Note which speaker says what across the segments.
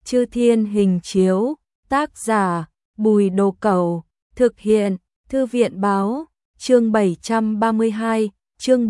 Speaker 1: Chư Thiên Hình Chiếu, tác giả Bùi Đồ Cẩu, thực hiện Thư viện Báo, chương 732, chương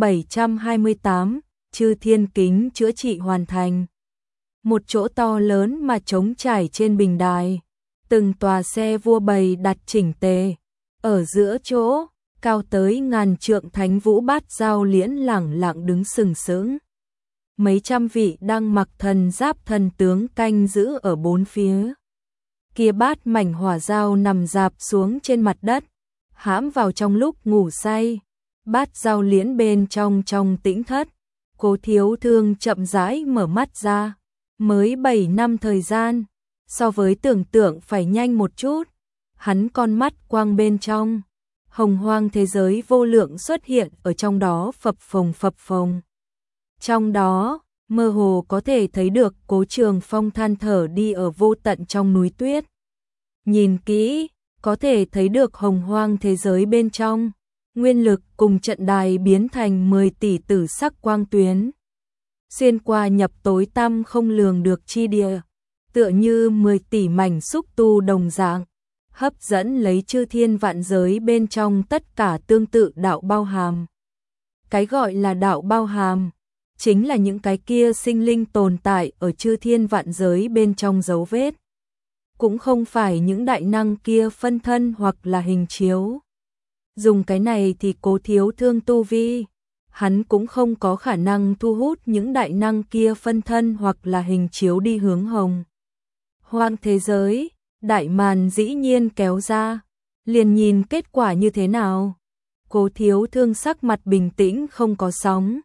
Speaker 1: 728, Chư Thiên Kính chữa trị hoàn thành. Một chỗ to lớn mà trống trải trên bình đài, từng tòa xe vua bày đặt chỉnh tề, ở giữa chỗ, cao tới ngàn trượng Thánh Vũ Bát Giao Liễn lẳng lặng đứng sừng sững. Mấy trăm vị đang mặc thần giáp thần tướng canh giữ ở bốn phía. Kia bát mảnh hỏa giao nằm rạp xuống trên mặt đất, hãm vào trong lúc ngủ say. Bát Giao Liễn bên trong tĩnh thất, Cố Thiếu Thương chậm rãi mở mắt ra. Mới 7 năm thời gian, so với tưởng tượng phải nhanh một chút. Hắn con mắt quang bên trong, hồng hoang thế giới vô lượng xuất hiện ở trong đó phập phồng. Trong đó, mơ hồ có thể thấy được Cố Trường Phong than thở đi ở vô tận trong núi tuyết. Nhìn kỹ, có thể thấy được hồng hoang thế giới bên trong, nguyên lực cùng trận đài biến thành 10 tỷ tử sắc quang tuyến. Xuyên qua nhập tối tăm không lường được chi địa, tựa như 10 tỷ mảnh xúc tu đồng dạng, hấp dẫn lấy chư thiên vạn giới bên trong tất cả tương tự đạo bao hàm. Cái gọi là đạo bao hàm, chính là những cái kia sinh linh tồn tại ở chư thiên vạn giới bên trong dấu vết. Cũng không phải những đại năng kia phân thân hoặc là hình chiếu. Dùng cái này thì Cố Thiếu Thương tu vi, hắn cũng không có khả năng thu hút những đại năng kia phân thân hoặc là hình chiếu đi hướng hồng hoang thế giới. Đại màn dĩ nhiên kéo ra, liền nhìn kết quả như thế nào. Cố Thiếu Thương sắc mặt bình tĩnh không có sóng,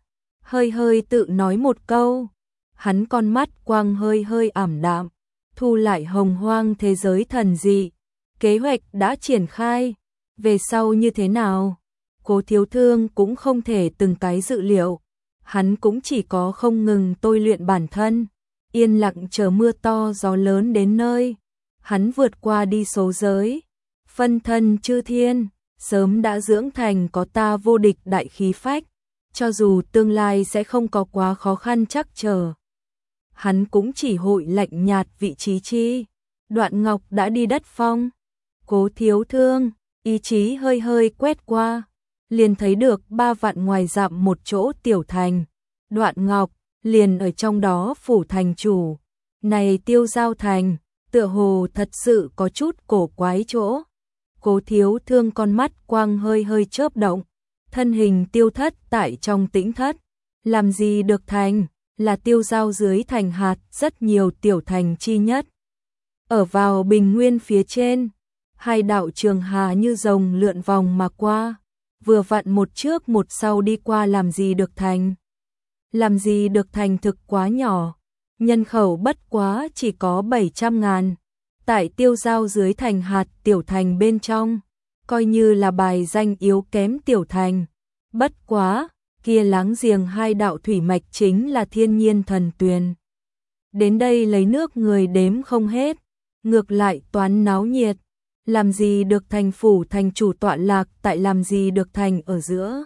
Speaker 1: hơi tự nói một câu. Hắn con mắt quang hơi ảm đạm, thu lại hồng hoang thế giới thần dị. Kế hoạch đã triển khai, về sau như thế nào? Cố Thiếu Thương cũng không thể từng cái dự liệu, hắn cũng chỉ có không ngừng tôi luyện bản thân, yên lặng chờ mưa to gió lớn đến nơi. Hắn vượt qua đi số giới, phân thân chư thiên, sớm đã dưỡng thành có ta vô địch đại khí phách, cho dù tương lai sẽ không có quá khó khăn chắc chờ. Hắn cũng chỉ hội lạnh nhạt vị trí chi. Đoạn Ngọc đã đi đất phong. Cố Thiếu Thương, ý chí hơi quét qua, liền thấy được 3 vạn ngoài dặm một chỗ tiểu thành. Đoạn Ngọc liền ở trong đó phủ thành chủ. Này Tiêu Giao Thành, tựa hồ thật sự có chút cổ quái chỗ. Cố Thiếu Thương con mắt quang hơi chớp động, thân hình tiêu thất tại trong tĩnh thất. Làm gì được thành, là tiêu giao dưới thành hạt rất nhiều tiểu thành chi nhất. Ở vào bình nguyên phía trên, hai đạo trường hà như rồng lượn vòng mà qua, vừa vặn một trước một sau đi qua. Làm gì được thành? Làm gì được thành thực quá nhỏ, nhân khẩu bất quá chỉ có 700.000. Tại tiêu giao dưới thành hạt tiểu thành bên trong, coi như là bài danh yếu kém tiểu thành. Bất quá, kia láng giềng hai đạo thủy mạch chính là thiên nhiên thần tuyền. Đến đây lấy nước người đếm không hết, ngược lại toán náo nhiệt. Làm gì được thành phủ thành chủ tọa lạc tại làm gì được thành ở giữa.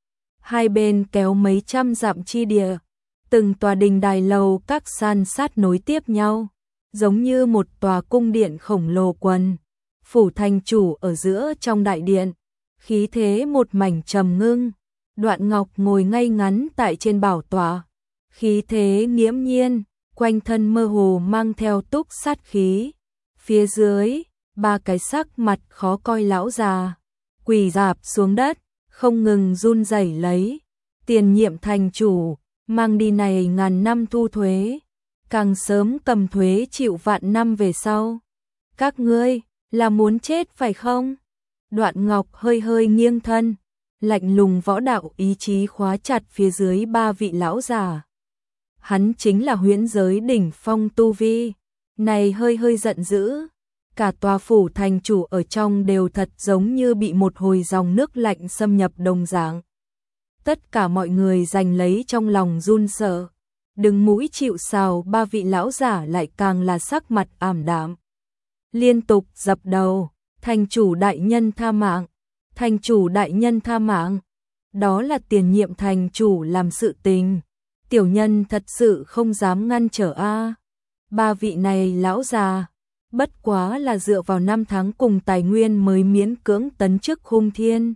Speaker 1: Hai bên kéo mấy trăm dặm chi địa, từng tòa đình đài lầu các san sát nối tiếp nhau, giống như một tòa cung điện khổng lồ quần. Phủ thành chủ ở giữa trong đại điện, khí thế một mảnh trầm ngưng. Đoạn Ngọc ngồi ngay ngắn tại trên bảo tọa, khí thế nghiễm nhiên, quanh thân mơ hồ mang theo túc sát khí. Phía dưới, 3 cái sắc mặt khó coi lão già quỳ rạp xuống đất, không ngừng run rẩy lấy. Tiền nhiệm thành chủ, mang đi này ngàn năm thu thuế, càng sớm cầm thuế chịu vạn năm về sau. Các ngươi là muốn chết phải không? Đoạn Ngọc hơi nghiêng thân, lạnh lùng võ đạo ý chí khóa chặt phía dưới 3 vị lão già. Hắn chính là huyễn giới đỉnh phong tu vi, này hơi giận dữ. Cả tòa phủ thành chủ ở trong đều thật giống như bị một hồi dòng nước lạnh xâm nhập đồng dạng. Tất cả mọi người giành lấy trong lòng run sợ, đứng mũi chịu sào. 3 vị lão giả lại càng là sắc mặt ảm đạm, liên tục dập đầu. Thành chủ đại nhân tha mạng, thành chủ đại nhân tha mạng. Đó là tiền nhiệm thành chủ làm sự tình, tiểu nhân thật sự không dám ngăn trở a. ba vị này lão già, bất quá là dựa vào năm tháng cùng tài nguyên mới miễn cưỡng tấn chức hung thiên.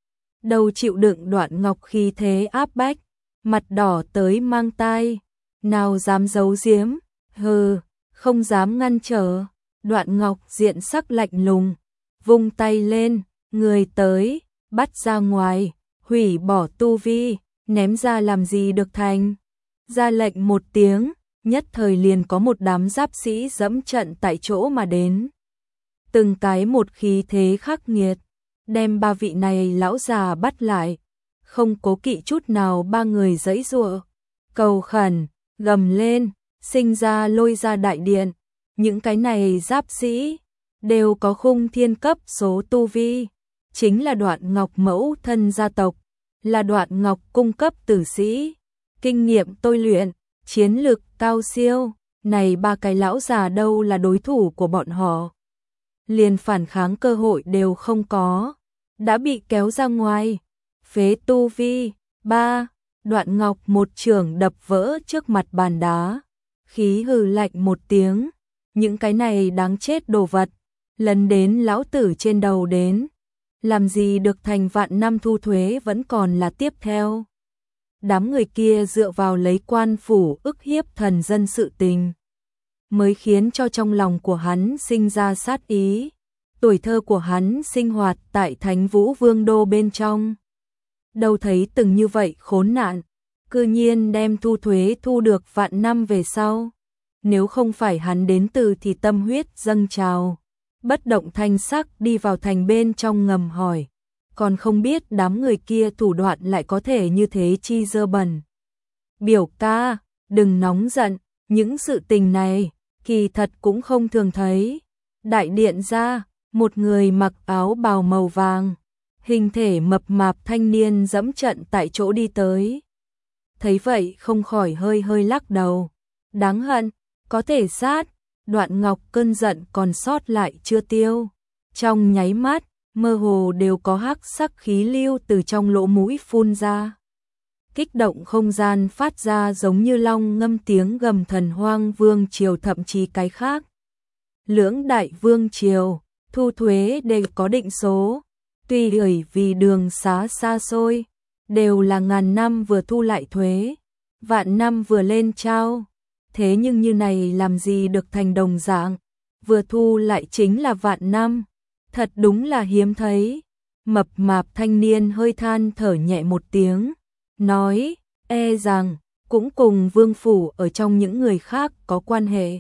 Speaker 1: Đầu chịu đựng Đoạn Ngọc khí thế áp bách, mặt đỏ tới mang tai, nào dám giấu giếm, hừ, không dám ngăn trở. Đoạn Ngọc diện sắc lạnh lùng, vung tay lên, người tới, bắt ra ngoài, hủy bỏ tu vi, ném ra làm gì được thành. Ra lệnh một tiếng, nhất thời liền có một đám giáp sĩ dẫm trận tại chỗ mà đến. Từng cái một khí thế khắc nghiệt, đem ba vị này lão già bắt lại, không cố kỵ chút nào. Ba người giãy giụa, cầu khẩn, gầm lên, sinh ra lôi ra đại điện. Những cái này giáp sĩ đều có khung thiên cấp số tu vi, chính là Đoạn Ngọc mẫu thân gia tộc, là Đoạn Ngọc cung cấp tử sĩ, kinh nghiệm tôi luyện, chiến lực cao siêu. Này ba cái lão già đâu là đối thủ của bọn họ, liền phản kháng cơ hội đều không có, đã bị kéo ra ngoài, phế tu vi. Ba, Đoạn Ngọc một chưởng đập vỡ trước mặt bàn đá, khí hừ lạnh một tiếng, những cái này đáng chết đồ vật, lần đến lão tử trên đầu đến, làm gì được thành vạn năm thu thuế vẫn còn là tiếp theo. Đám người kia dựa vào lấy quan phủ ức hiếp thần dân sự tình, mới khiến cho trong lòng của hắn sinh ra sát ý. Tuổi thơ của hắn sinh hoạt tại Thánh Vũ Vương đô bên trong, đâu thấy từng như vậy khốn nạn, cư nhiên đem thu thuế thu được vạn năm về sau. Nếu không phải hắn đến từ thì tâm huyết dâng trào, bất động thanh sắc đi vào thành bên trong ngầm hỏi, còn không biết đám người kia thủ đoạn lại có thể như thế chi dơ bẩn. Biểu ca, đừng nóng giận, những sự tình này, kỳ thật cũng không thường thấy. Đại điện ra, một người mặc áo bào màu vàng, hình thể mập mạp thanh niên dẫm trận tại chỗ đi tới. Thấy vậy không khỏi hơi hơi lắc đầu, đáng hận, có thể sát. Đoạn Ngọc cơn giận còn sót lại chưa tiêu, trong nháy mắt, mơ hồ đều có hắc sắc khí lưu từ trong lỗ mũi phun ra. Kích động không gian phát ra giống như long ngâm tiếng gầm thần hoang vương triều, thậm chí cái khác. Lưỡng đại vương triều, thu thuế đều có định số, tuy bởi vì đường xá xa xôi, đều là ngàn năm vừa thu lại thuế, vạn năm vừa lên trao. Thế nhưng như này làm gì được thành đồng dạng, vừa thu lại chính là vạn năm, thật đúng là hiếm thấy. Mập mạp thanh niên hơi than thở nhẹ một tiếng, nói, e rằng, cũng cùng vương phủ ở trong những người khác có quan hệ.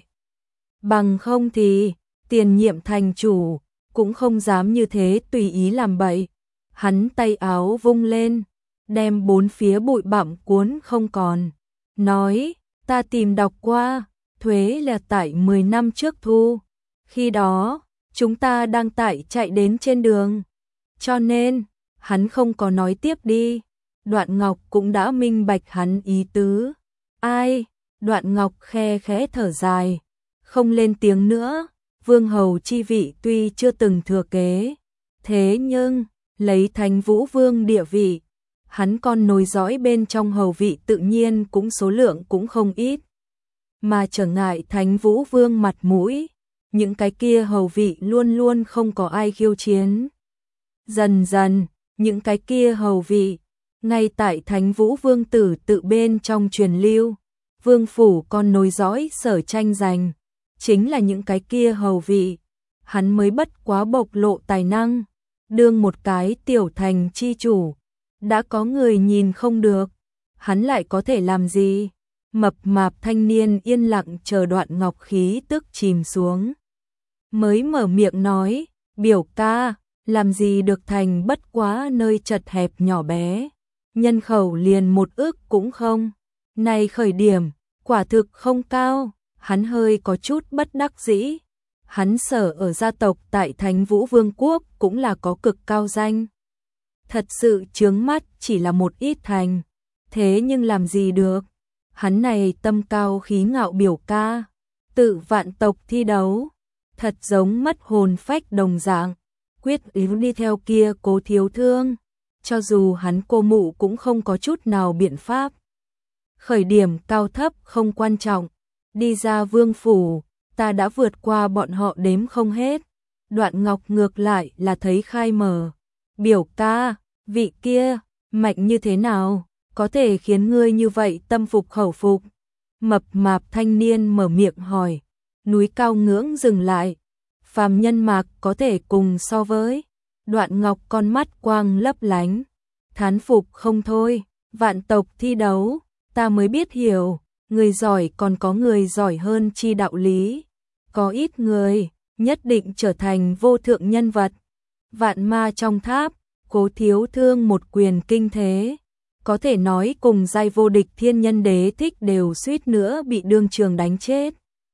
Speaker 1: Bằng không thì, tiền nhiệm thành chủ, cũng không dám như thế tùy ý làm bậy. Hắn tay áo vung lên, đem bốn phía bụi bặm cuốn không còn, nói, ta tìm đọc qua, thuế là tại 10 năm trước thu, khi đó, chúng ta đang tại chạy đến trên đường, cho nên, hắn không có nói tiếp đi. Đoạn Ngọc cũng đã minh bạch hắn ý tứ. Ai? Đoạn Ngọc khe khẽ thở dài, không lên tiếng nữa. Vương hầu chi vị tuy chưa từng thừa kế, thế nhưng, lấy Thánh Vũ Vương địa vị, hắn con nối dõi bên trong hầu vị tự nhiên cũng số lượng cũng không ít. Mà trở ngại Thánh Vũ Vương mặt mũi, những cái kia hầu vị luôn luôn không có ai khiêu chiến. Dần dần, những cái kia hầu vị, ngay tại Thánh Vũ Vương tử tự bên trong truyền lưu, vương phủ con nối dõi sở tranh giành, chính là những cái kia hầu vị, hắn mới bất quá bộc lộ tài năng, đương một cái tiểu thành chi chủ, đã có người nhìn không được, hắn lại có thể làm gì? Mập mạp thanh niên yên lặng chờ Đoạn Ngọc khí tức chìm xuống, mới mở miệng nói, biểu ca, làm gì được thành bất quá nơi chật hẹp nhỏ bé, nhân khẩu liền 1 ức cũng không, này khởi điểm, quả thực không cao. Hắn hơi có chút bất đắc dĩ, hắn sở ở gia tộc tại Thánh Vũ Vương quốc cũng là có cực cao danh. Thật sự chướng mắt chỉ là một ít thành, thế nhưng làm gì được, hắn này tâm cao khí ngạo biểu ca, tự vạn tộc thi đấu, thật giống mất hồn phách đồng dạng, quyết ý đi theo kia Cố thiếu thương, cho dù hắn cô mụ cũng không có chút nào biện pháp. Khởi điểm cao thấp không quan trọng, đi ra vương phủ, ta đã vượt qua bọn họ đếm không hết. Đoạn Ngọc ngược lại là thấy khai mở. Biểu ca, vị kia, mạnh như thế nào, có thể khiến ngươi như vậy tâm phục khẩu phục? Mập mạp thanh niên mở miệng hỏi. Núi cao ngưỡng dừng lại. Phàm nhân mạc có thể cùng so với. Đoạn Ngọc con mắt quang lấp lánh. Thán phục không thôi, vạn tộc thi đấu, ta mới biết hiểu, người giỏi còn có người giỏi hơn chi đạo lý. Có ít người, nhất định trở thành vô thượng nhân vật. Vạn ma trong tháp, Cố Thiếu Thương một quyền kinh thế. Có thể nói cùng giai vô địch Thiên Nhân Đế Thích đều suýt nữa bị đương trường đánh chết.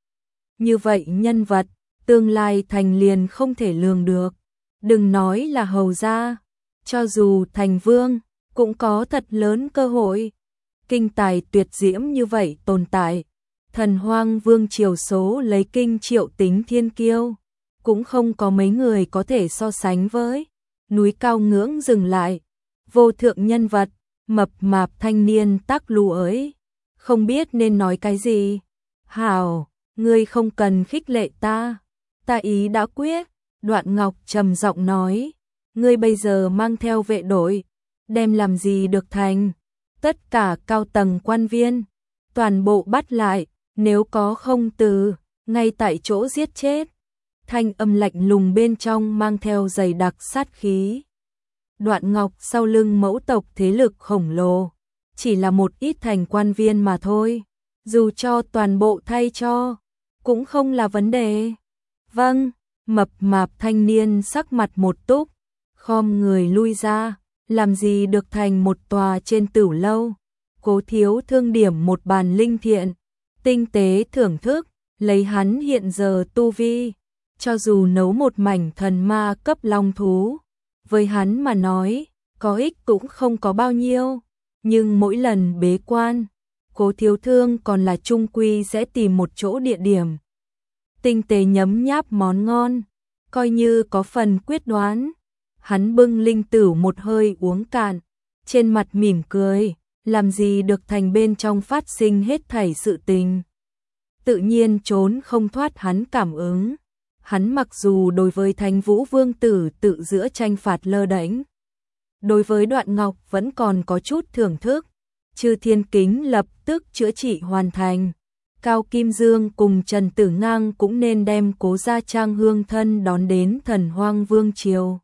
Speaker 1: Như vậy nhân vật, tương lai thành liền không thể lường được. Đừng nói là hầu gia, cho dù thành vương, cũng có thật lớn cơ hội. Kinh tài tuyệt diễm như vậy tồn tại. Thần Hoang Vương triều số lấy kinh triệu tính thiên kiêu, cũng không có mấy người có thể so sánh với. Núi cao ngưỡng dừng lại. Vô thượng nhân vật, mập mạp thanh niên tắc lù ấy. Không biết nên nói cái gì. Hảo, ngươi không cần khích lệ ta. Ta ý đã quyết. Đoạn Ngọc trầm giọng nói. Ngươi bây giờ mang theo vệ đội, đem làm gì được thành. Tất cả cao tầng quan viên, toàn bộ bắt lại, nếu có không từ, ngay tại chỗ giết chết. Thanh âm lạnh lùng bên trong mang theo dày đặc sát khí. Đoạn Ngọc sau lưng mẫu tộc thế lực khổng lồ, chỉ là một ít thành quan viên mà thôi. Dù cho toàn bộ thay cho, cũng không là vấn đề. Vâng, mập mạp thanh niên sắc mặt một túc, khom người lui ra, làm gì được thành một tòa trên tửu lâu. Cố Thiếu Thương điểm một bàn linh thiện, tinh tế thưởng thức, lấy hắn hiện giờ tu vi, cho dù nấu một mảnh thần ma cấp long thú, với hắn mà nói, có ích cũng không có bao nhiêu, nhưng mỗi lần bế quan, Cố Thiếu Thương còn là trung quy sẽ tìm một chỗ địa điểm. Tinh tế nhấm nháp món ngon, coi như có phần quyết đoán. Hắn bưng linh tửu một hơi uống cạn, trên mặt mỉm cười, làm gì được thành bên trong phát sinh hết thảy sự tình. Tự nhiên trốn không thoát hắn cảm ứng. Hắn mặc dù đối với Thanh Vũ Vương tử tự giữa tranh phạt lơ đễnh, đối với Đoạn Ngọc vẫn còn có chút thưởng thức. Chư Thiên Kính lập tức chữa trị hoàn thành. Cao Kim Dương cùng Trần Tử Ngang cũng nên đem Cố Gia Trang hương thân đón đến Thần Hoang Vương triều.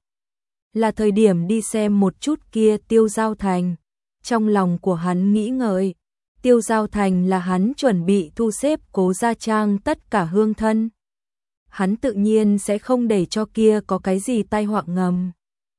Speaker 1: Là thời điểm đi xem một chút kia Tiêu Giao Thành. Trong lòng của hắn nghĩ ngợi, Tiêu Giao Thành là hắn chuẩn bị thu xếp Cố Gia Trang tất cả hương thân. Hắn tự nhiên sẽ không để cho kia có cái gì tai họa ngầm.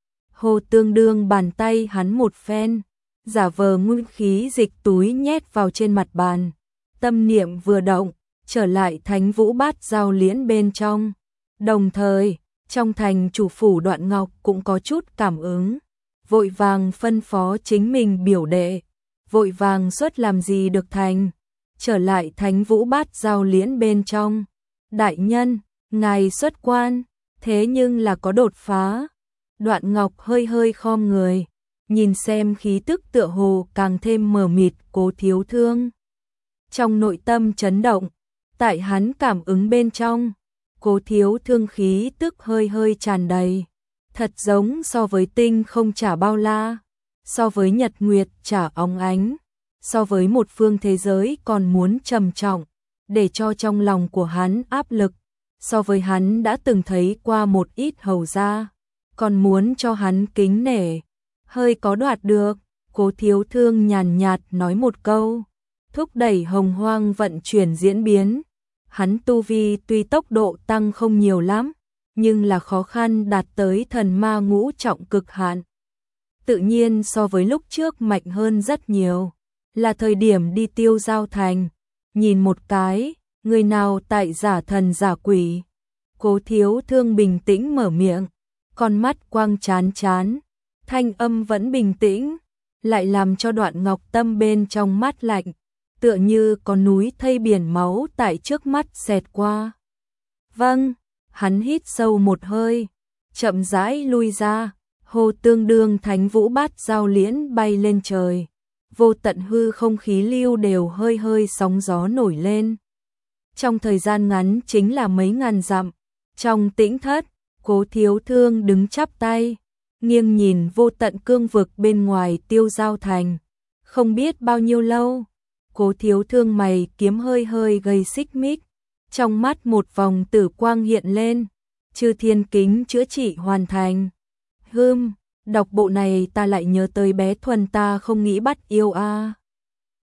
Speaker 1: Hồ tương đương bàn tay hắn một phen, giả vờ nguyên khí dịch túi nhét vào trên mặt bàn. Tâm niệm vừa động, trở lại Thánh Vũ Bát Giao Liễn bên trong. Đồng thời, trong thành chủ phủ Đoạn Ngọc cũng có chút cảm ứng, vội vàng phân phó chính mình biểu đệ, vội vàng xuất làm gì được thành, trở lại Thánh Vũ Bát Giao Liễn bên trong. Đại nhân, ngài xuất quan, thế nhưng là có đột phá. Đoạn Ngọc hơi hơi khom người, nhìn xem khí tức tựa hồ càng thêm mờ mịt Cố Thiếu Thương. Trong nội tâm chấn động, tại hắn cảm ứng bên trong, Cố Thiếu Thương khí tức hơi hơi tràn đầy, thật giống so với tinh không chả bao la, so với nhật nguyệt chả óng ánh, so với một phương thế giới còn muốn trầm trọng, để cho trong lòng của hắn áp lực, so với hắn đã từng thấy qua một ít hầu gia, còn muốn cho hắn kính nể, hơi có đoạt được. Cố Thiếu Thương nhàn nhạt nói một câu, thúc đẩy hồng hoang vận chuyển diễn biến. Hắn tu vi tuy tốc độ tăng không nhiều lắm, nhưng là khó khăn đạt tới thần ma ngũ trọng cực hạn. Tự nhiên so với lúc trước mạnh hơn rất nhiều. Là thời điểm đi Tiêu Giao Thành, nhìn một cái, người nào tại giả thần giả quỷ. Cố Thiếu Thương bình tĩnh mở miệng, con mắt quang chán chán, thanh âm vẫn bình tĩnh, lại làm cho Đoạn Ngọc tâm bên trong mắt lạnh, tựa như có núi thây biển máu tại trước mắt xẹt qua. Vâng, hắn hít sâu một hơi, chậm rãi lui ra, hồ tương đương Thánh Vũ Bát Giao Liễn bay lên trời, vô tận hư không khí lưu đều hơi hơi sóng gió nổi lên. trong thời gian ngắn chính là mấy ngàn dặm. Trong tĩnh thất, Cố Thiếu Thương đứng chắp tay, nghiêng nhìn vô tận cương vực bên ngoài Tiêu Giao Thành. Không biết bao nhiêu lâu, Cố Thiếu Thương mày kiếm hơi hơi gây xích mích, trong mắt một vòng tử quang hiện lên. Chư thiên kính chữa trị hoàn thành. Đọc bộ này ta lại nhớ tới bé Thuần ta không nghĩ bắt yêu a.